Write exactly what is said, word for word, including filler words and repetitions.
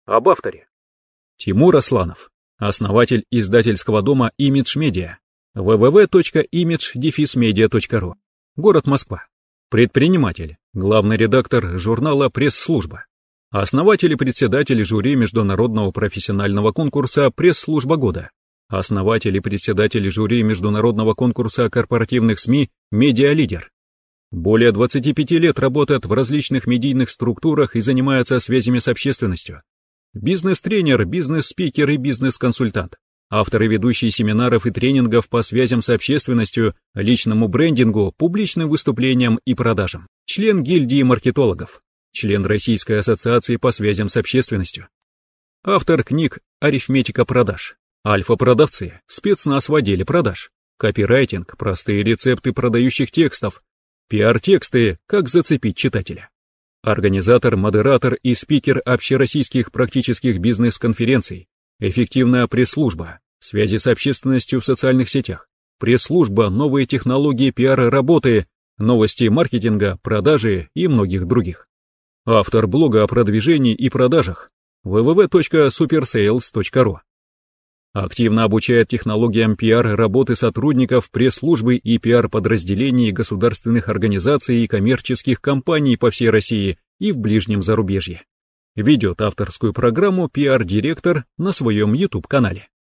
Об авторе. Тимур Асланов, основатель издательского дома Image Media, дабл ю дабл ю дабл ю точка имидж дефис медиа точка ру, город Москва. Предприниматель, главный редактор журнала «Пресс-служба». Основатель и председатель жюри международного профессионального конкурса «Пресс-служба года». Основатель и председатель жюри международного конкурса корпоративных СМИ «Медиалидер». Более двадцати пяти лет работает в различных медийных структурах и занимается связями с общественностью. Бизнес-тренер, бизнес-спикер и бизнес-консультант. Автор и ведущий семинаров и тренингов по связям с общественностью, личному брендингу, публичным выступлениям и продажам. Член гильдии маркетологов. Член Российской ассоциации по связям с общественностью. Автор книг «Арифметика продаж», «Альфа-продавцы», «Спецназ в отделе продаж», «Копирайтинг», «Простые рецепты продающих текстов», «Пиар-тексты. Как зацепить читателя». Организатор, модератор и спикер общероссийских практических бизнес-конференций. Эффективная пресс-служба, связи с общественностью в социальных сетях, пресс-служба, новые технологии пиар-работы, новости маркетинга, продажи и многих других. Автор блога о продвижении и продажах дабл ю дабл ю дабл ю точка суперсейлс точка ру. Активно обучает технологиям пиар-работы сотрудников пресс-службы и пиар-подразделений государственных организаций и коммерческих компаний по всей России и в ближнем зарубежье. Ведет авторскую программу «Пиар-директор» на своем YouTube-канале.